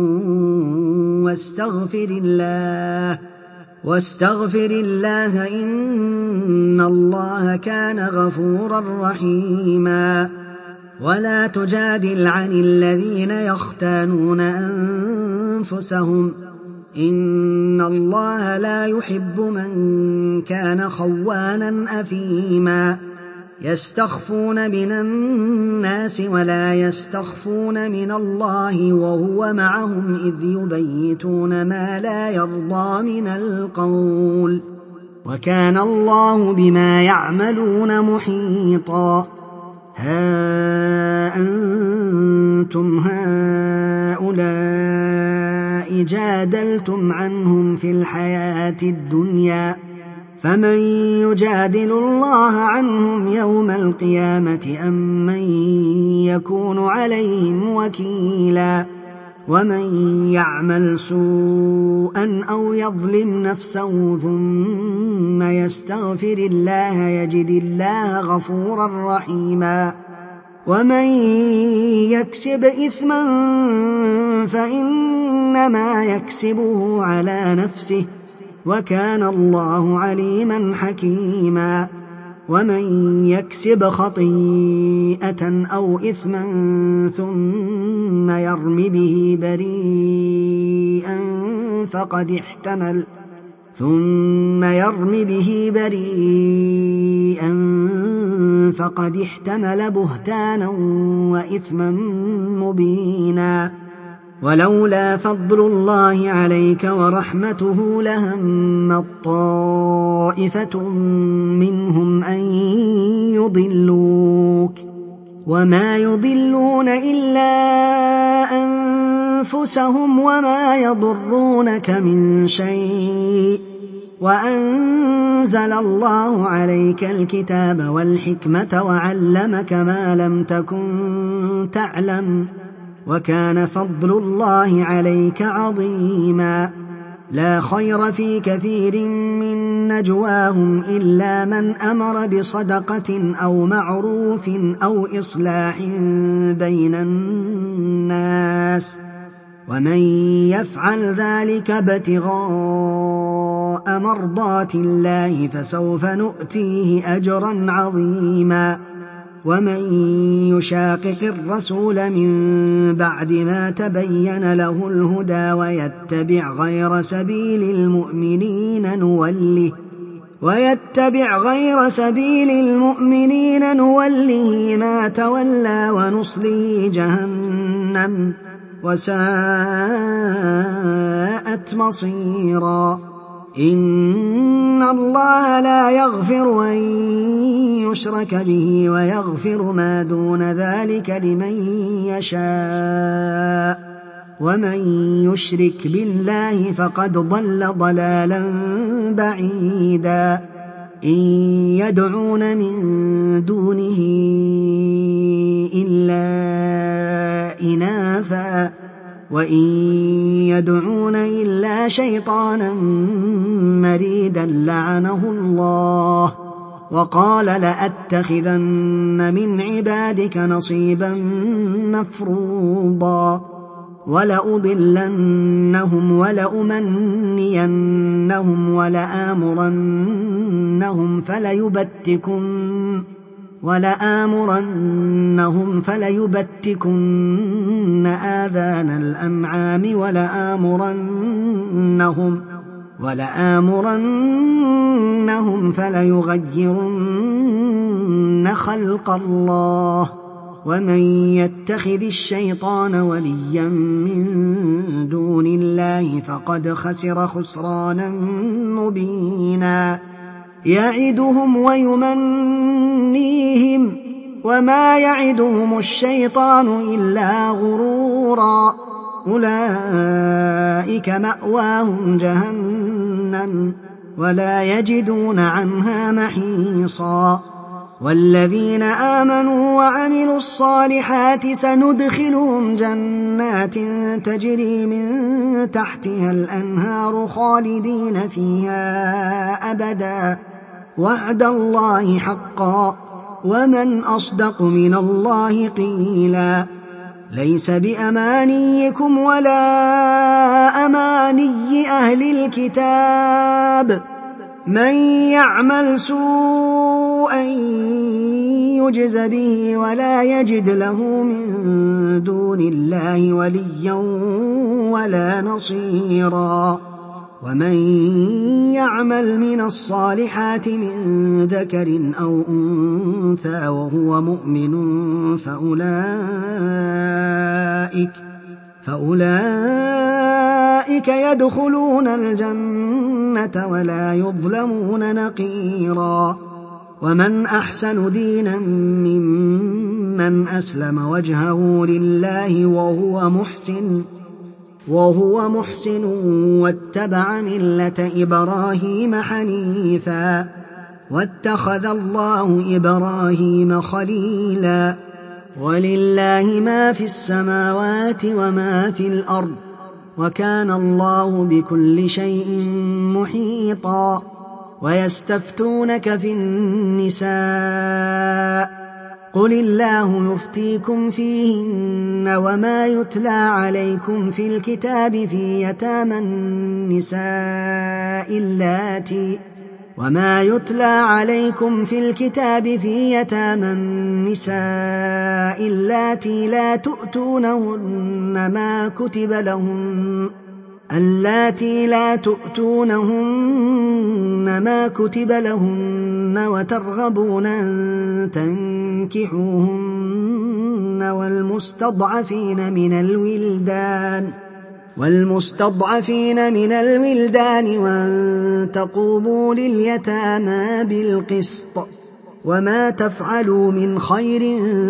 واستغفر الله إن الله كان غفورا رحيما ولا تجادل عن الذين يختانون أنفسهم إن الله لا يحب من كان خوانا أثيما يستخفون من الناس ولا يستخفون من الله وهو معهم إذ يبيتون ما لا يرضى من القول وكان الله بما يعملون محيطا ها أنتم هؤلاء جادلتم عنهم في الحياة الدنيا فمن يجادل الله عنهم يوم القيامة أم من يكون عليهم وكيلا ومن يعمل سوءا أو يظلم نفسه ثم يستغفر الله يجد الله غفورا رحيما ومن يكسب إثما فإنما يكسبه على نفسه وكان الله عليما حكيما ومن يكسب خطيئة أو إثما ثم يرم به بريئا فقد احتمل بهتانا وإثما مبينا ولولا فضل الله عليك ورحمته لهمت طائفة منهم أن يضلوك وما يضلون إلا أنفسهم وما يضرونك من شيء وأنزل الله عليك الكتاب والحكمة وعلمك ما لم تكن تعلم وكان فضل الله عليك عظيما لا خير في كثير من نجواهم إلا من أمر بصدقة أو معروف أو إصلاح بين الناس ومن يفعل ذلك ابتغاء مرضات الله فسوف نؤتيه أجرا عظيما ومن يشاقق الرسول من بعد ما تبين له الهدى ويتبع غير سبيل المؤمنين نوله ما تولى ونصله جهنم وساءت مصيرا إن الله لا يغفر أن يشرك به ويغفر ما دون ذلك لمن يشاء ومن يشرك بالله فقد ضل ضلالا بعيدا إن يدعون من دونه إلا إناثا وإن يدعون إلا شيطانا مريدا لعنه الله وقال لأتخذن من عبادك نصيبا مفروضا ولأضلنهم ولأمنينهم ولآمرنهم فليبتكن آذان الأنعام ولآمرنهم فليغيرن خلق الله ومن يتخذ الشيطان وليا من دون الله فقد خسر خسرانا مبينا يعدهم ويمنيهم وما يعدهم الشيطان إلا غرورا أولئك مأواهم جهنم ولا يجدون عنها محيصا والذين آمنوا وعملوا الصالحات سندخلهم جنات تجري من تحتها الأنهار خالدين فيها أبدا وعد الله حقا ومن أصدق من الله قيلا ليس بأمانيكم ولا أماني أهل الكتاب من يعمل سوءا يجز به ولا يجد له من دون الله وليا ولا نصيرا ومن يعمل من الصالحات من ذكر أو أنثى وهو مؤمن فأولئك يدخلون الجنة ولا يظلمون نقيرا ومن أحسن دينا ممن أسلم وجهه لله وهو محسن واتبع ملة إبراهيم حنيفا واتخذ الله إبراهيم خليلا ولله ما في السماوات وما في الأرض وكان الله بكل شيء محيطا ويستفتونك في النساء قل الله يفتيكم فيهن وما يتلى عليكم في الكتاب في يتامى النساء اللاتي لا تؤتونهن ما كتب لهن وترغبون أن تنكحوهن والمستضعفين من الولدان وأن تقوموا لليتامى بالقسط وما تفعلوا من خير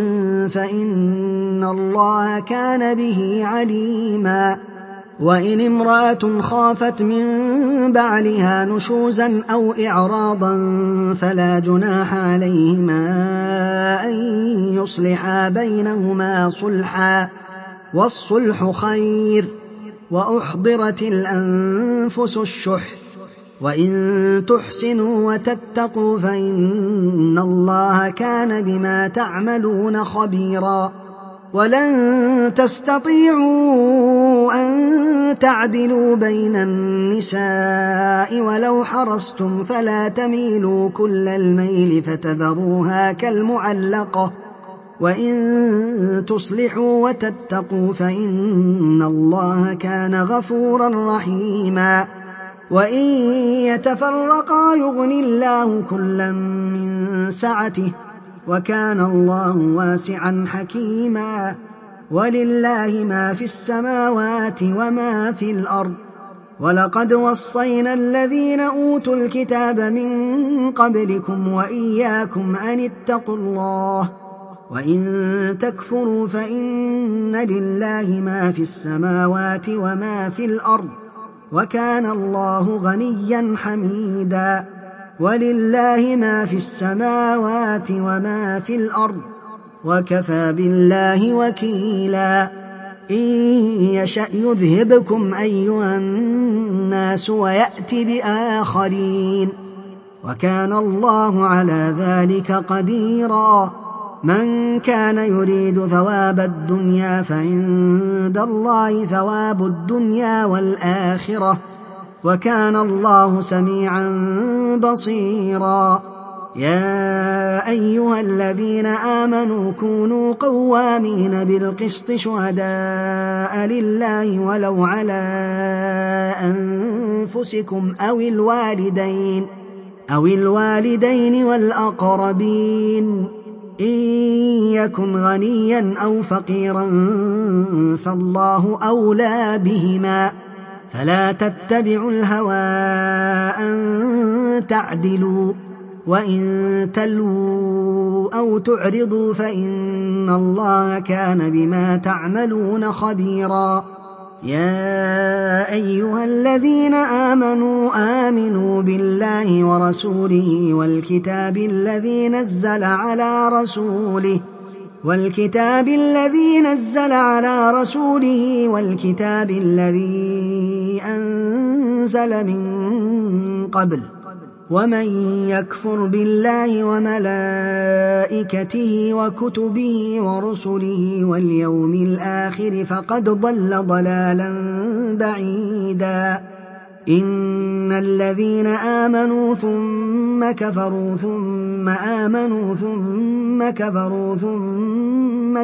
فإن الله كان به عليما وإن امرأة خافت من بعلها نشوزا أو إعراضا فلا جناح عليهما أن يصلحا بينهما صلحا والصلح خير وأحضرت الأنفس الشح وإن تحسنوا وتتقوا فإن الله كان بما تعملون خبيرا ولن تستطيعوا أن تعدلوا بين النساء ولو حرصتم فلا تميلوا كل الميل فتذروها كالمعلقة وإن تصلحوا وتتقوا فإن الله كان غفورا رحيما وإن يتفرقا يغن الله كلا من سعته وكان الله واسعا حكيما ولله ما في السماوات وما في الأرض ولقد وصينا الذين أوتوا الكتاب من قبلكم وإياكم أن اتقوا الله وإن تكفروا فإن لله ما في السماوات وما في الأرض وكان الله غنيا حميدا ولله ما في السماوات وما في الأرض وكفى بالله وكيلا إن يشأ يذهبكم أيها الناس ويأتي بآخرين وكان الله على ذلك قديرا من كان يريد ثواب الدنيا فعند الله ثواب الدنيا والآخرة وكان الله سميعا بصيرا يا أيها الذين آمنوا كونوا قوامين بالقسط شهداء لله ولو على أنفسكم أو الوالدين والأقربين إن يكن غنيا أو فقيرا فالله أولى بهما، فلا تتبعوا الهوى أن تعدلوا، وإن تلووا أو تعرضوا فإن الله كان بما تعملون خبيرا. يا أيها الذين آمنوا بالله ورسوله والكتاب الذي نزل على رسوله والكتاب الذي أنزل من قبل، ومن يكفر بالله وملائكته وكتبه ورسله واليوم الآخر فقد ضل ضلالا بعيدا. إن الذين آمنوا ثم كفروا ثم آمنوا ثم كفروا ثم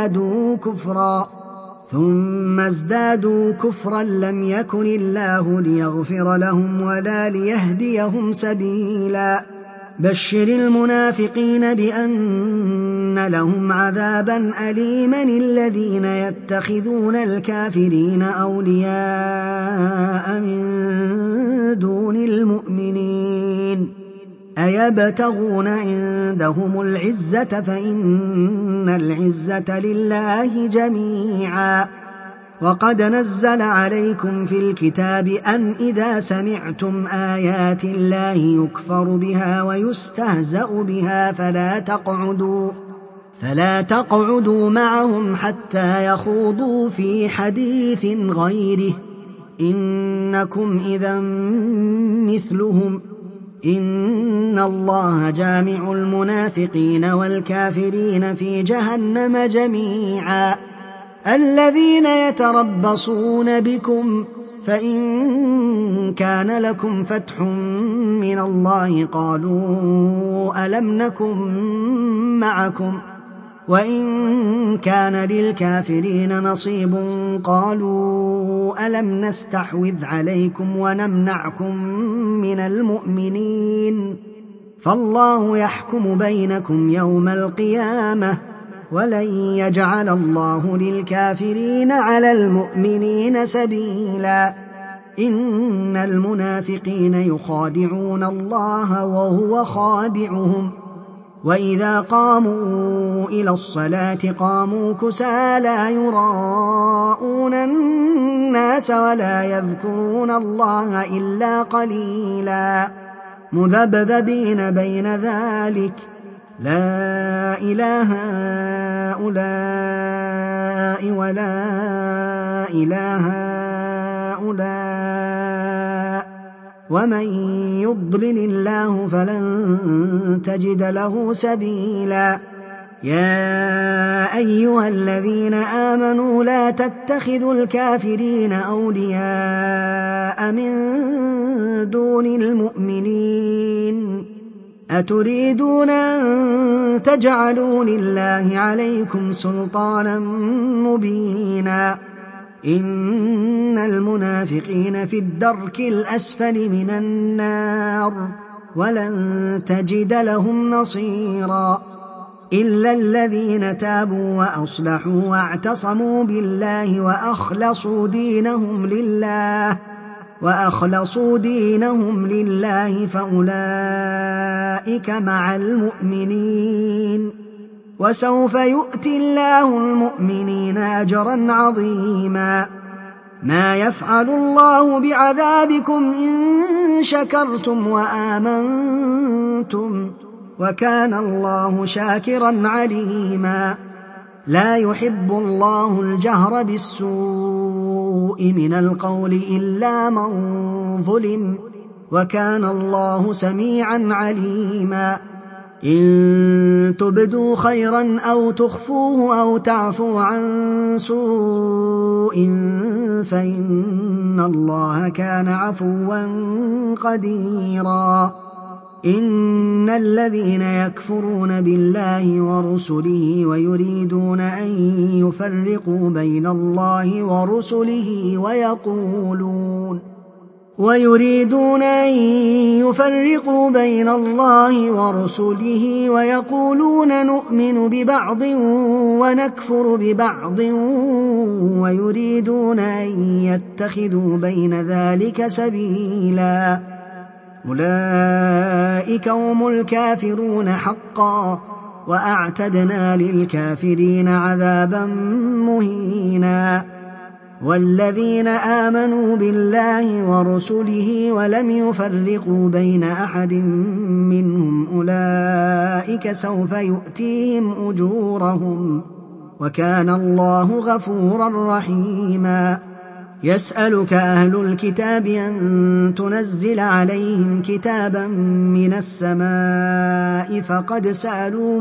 ازدادوا كفرا لم يكن الله ليغفر لهم ولا ليهديهم سبيلا. بشر المنافقين بأن لهم عذابا أليما الذين يتخذون الكافرين أولياء من دون المؤمنين أيبتغون عندهم العزة فإن العزة لله جميعا. وقد نزل عليكم في الكتاب أن إذا سمعتم آيات الله يكفر بها ويستهزأ بها فلا تقعدوا معهم حتى يخوضوا في حديث غيره، إنكم إذا مثلهم، إن الله جامع المنافقين والكافرين في جهنم جميعا. الذين يتربصون بكم فإن كان لكم فتح من الله قالوا ألم نكن معكم، وإن كان للكافرين نصيب قالوا ألم نستحوذ عليكم ونمنعكم من المؤمنين، فالله يحكم بينكم يوم القيامة ولن يجعل الله للكافرين على المؤمنين سبيلا. إن المنافقين يخادعون الله وهو خادعهم، وإذا قاموا إلى الصلاة قاموا كسالى يراءون الناس ولا يذكرون الله إلا قليلا مذبذبين بين ذلك لا إله هؤلاء ولا إله هؤلاء ومن يضلل الله فلن تجد له سبيلا. يا أيها الذين آمنوا لا تتخذوا الكافرين أولياء من دون المؤمنين، أتريدون أن تجعلوا لله عليكم سلطانا مبينا. إن المنافقين في الدرك الأسفل من النار ولن تجد لهم نصيرا إلا الذين تابوا وأصلحوا واعتصموا بالله وأخلصوا دينهم لله فأولئك مع المؤمنين، وسوف يؤتي الله المؤمنين أجرا عظيما. ما يفعل الله بعذابكم إن شكرتم وآمنتم وكان الله شاكرا عليما. لا يحب الله الجهر بالسوء من القول إلا من ظلم وكان الله سميعا عليما. إن تبدوا خيرا أو تخفوه أو تعفوا عن سوء فإن الله كان عفوا قديرا. إن الذين يكفرون بالله ورسله ويريدون أن ويريدون أن يفرقوا بين الله ورسله ويقولون نؤمن ببعض ونكفر ببعض ويريدون أن يتخذوا بين ذلك سبيلا أولئك هم الكافرون حقا وأعتدنا للكافرين عذابا مهينا والذين آمنوا بالله ورسله ولم يفرقوا بين أحد منهم أولئك سوف يؤتيهم أجورهم وكان الله غفورا رحيما يسألك أهل الكتاب أن تنزل عليهم كتابا من السماء فقد سألوا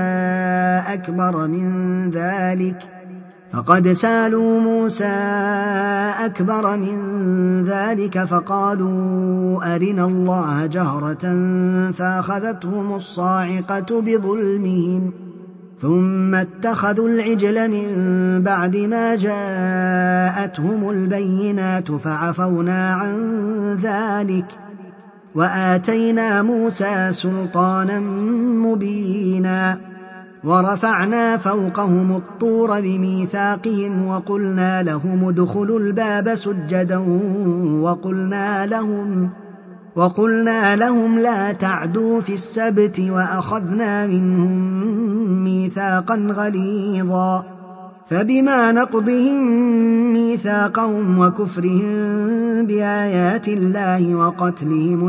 موسى أكبر من ذلك فقالوا أرنا الله جهرة فأخذتهم الصاعقة بظلمهم ثم اتخذوا العجل من بعد ما جاءتهم البينات فعفونا عن ذلك وآتينا موسى سلطانا مبينا ورفعنا فوقهم الطور بميثاقهم وقلنا لهم ادخلوا الباب سجدا وقلنا لهم لا تعدوا في السبت وأخذنا منهم ميثاقا غليظا فبما نقضهم ميثاقهم وكفرهم بآيات الله وقتلهم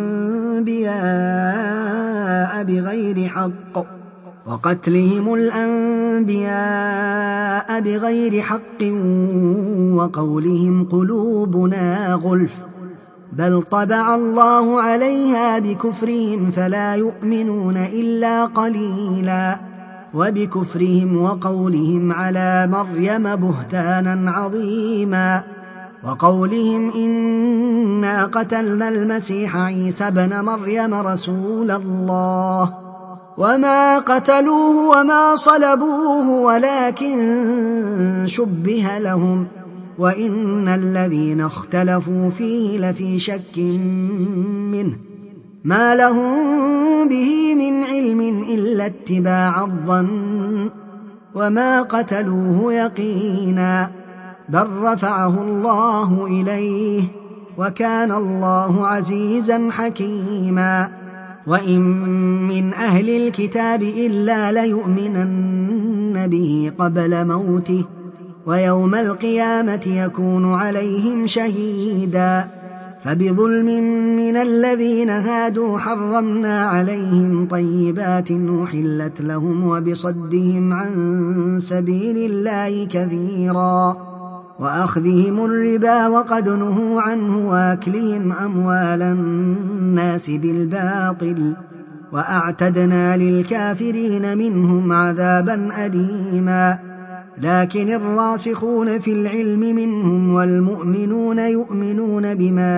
الأنبياء بغير حق وقولهم قلوبنا غلف بل طبع الله عليها بكفرهم فلا يؤمنون إلا قليلا وبكفرهم وقولهم على مريم بهتانا عظيما وقولهم إنا قتلنا المسيح عيسى ابن مريم رسول الله وما قتلوه وما صلبوه ولكن شبه لهم وإن الذين اختلفوا فيه لفي شك منه ما لهم به من علم إلا اتباع الظن وما قتلوه يقينا بل رفعه الله إليه وكان الله عزيزا حكيما وإن من أهل الكتاب إلا ليؤمنن به قبل موته ويوم القيامة يكون عليهم شهيدا فبظلم من الذين هادوا حرمنا عليهم طيبات أحلت لهم وبصدهم عن سبيل الله كثيرا وأخذهم الربا وقد نهوا عنه وأكلهم أموال الناس بالباطل وأعتدنا للكافرين منهم عذابا أليما لكن الراسخون في العلم منهم والمؤمنون يؤمنون بما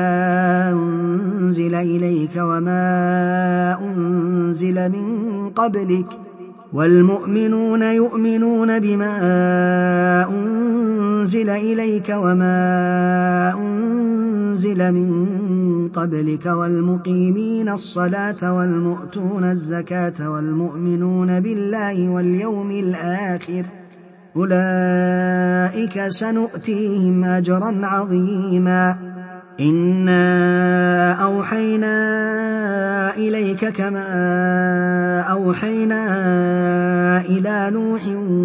أنزل إليك وما أنزل من قبلك والمقيمين الصلاة والمؤتون الزكاة والمؤمنون بالله واليوم الآخر أولئك سنؤتيهم أجرا عظيما إنا أوحينا إليك كما أوحينا إلى نوح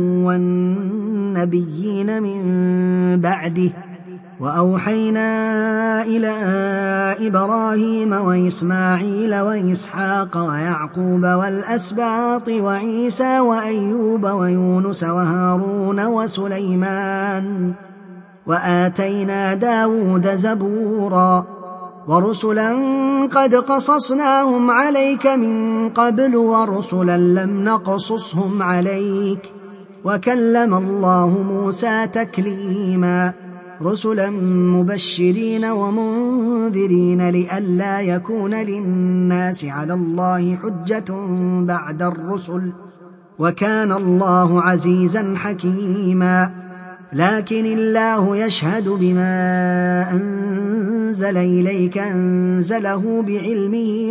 والنبيين من بعده وأوحينا إلى إبراهيم وإسماعيل وإسحاق ويعقوب والأسباط وعيسى وأيوب ويونس وهارون وسليمان وآتينا داود زبورا ورسلا قد قصصناهم عليك من قبل ورسلا لم نقصصهم عليك وكلم الله موسى تكليما رسلا مبشرين ومنذرين لئلا يكون للناس على الله حجة بعد الرسل وكان الله عزيزا حكيما لكن الله يشهد بما أنزل إليك أنزله بعلمه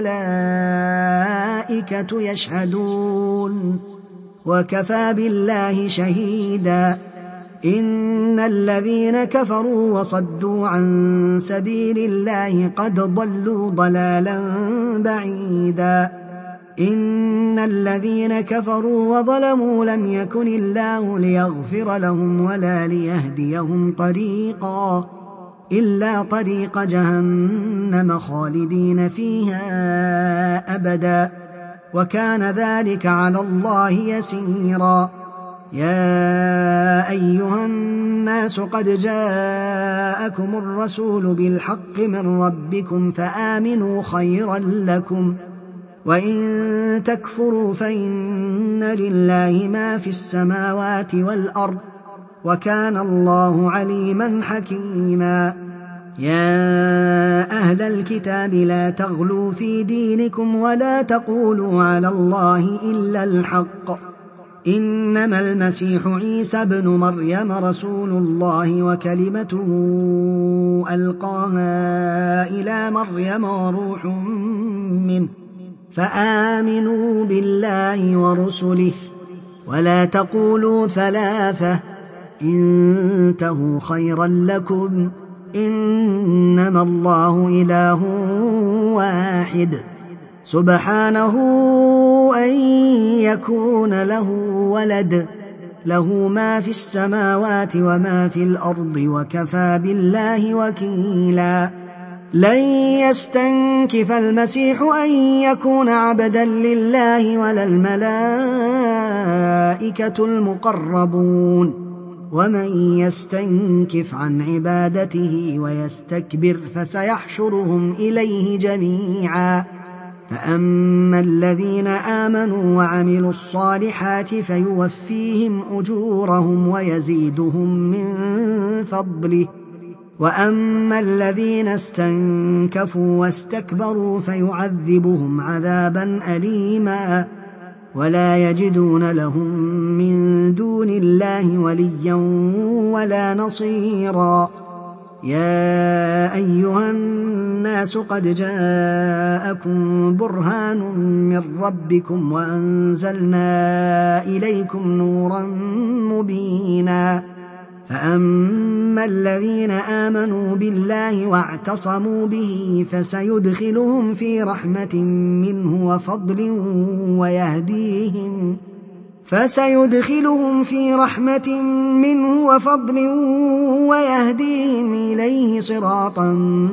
والملائكة يشهدون وكفى بالله شهيدا. إن الذين كفروا وصدوا عن سبيل الله قد ضلوا ضلالا بعيدا. إن الذين كفروا وظلموا لم يكن الله ليغفر لهم ولا ليهديهم طريقا إلا طريق جهنم خالدين فيها أبدا وكان ذلك على الله يسيرا. يا أيها الناس قد جاءكم الرسول بالحق من ربكم فآمنوا خيرا لكم وإن تكفروا فإن لله ما في السماوات والأرض وكان الله عليما حكيما. يا أهل الكتاب لا تغلوا في دينكم ولا تقولوا على الله إلا الحق إنما المسيح عيسى ابن مريم رسول الله وكلمته ألقاها إلى مريم وروح منه فآمنوا بالله ورسله ولا تقولوا ثلاثة انتهوا خيرا لكم إنما الله إله واحد سبحانه أن يكون له ولد له ما في السماوات وما في الأرض وكفى بالله وكيلا. لن يستنكف المسيح أن يكون عبدا لله ولا الملائكة المقربون ومن يستنكف عن عبادته ويستكبر فسيحشرهم إليه جميعا. فأما الذين آمنوا وعملوا الصالحات فيوفيهم أجورهم ويزيدهم من فضله وأما الذين استنكفوا واستكبروا فيعذبهم عذابا أليما ولا يجدون لهم من دون الله وليا ولا نصيرا. يا أيها الناس قد جاءكم برهان من ربكم وأنزلنا إليكم نورا مبينا. فأما الذين آمنوا بالله واعتصموا به فسيدخلهم في رحمة منه وفضل ويهديهم إليه صراطا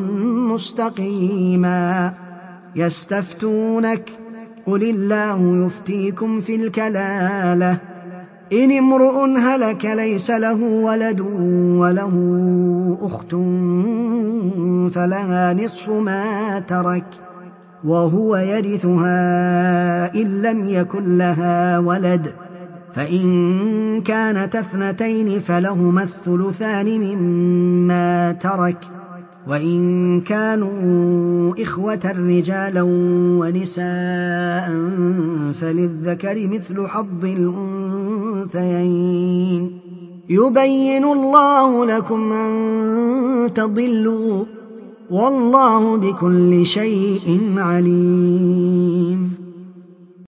مستقيما. يستفتونك قل الله يفتيكم في الكلالة إن امرؤ هلك ليس له ولد وله أخت فلها نصف ما ترك وهو يرثها إن لم يكن لها ولد فإن كانت اثنتين فلهما الثلثان مما ترك وإن كانوا إخوة رجالا ونساء فللذكر مثل حظ الأنثيين يبين الله لكم أن تضلوا والله بكل شيء عليم.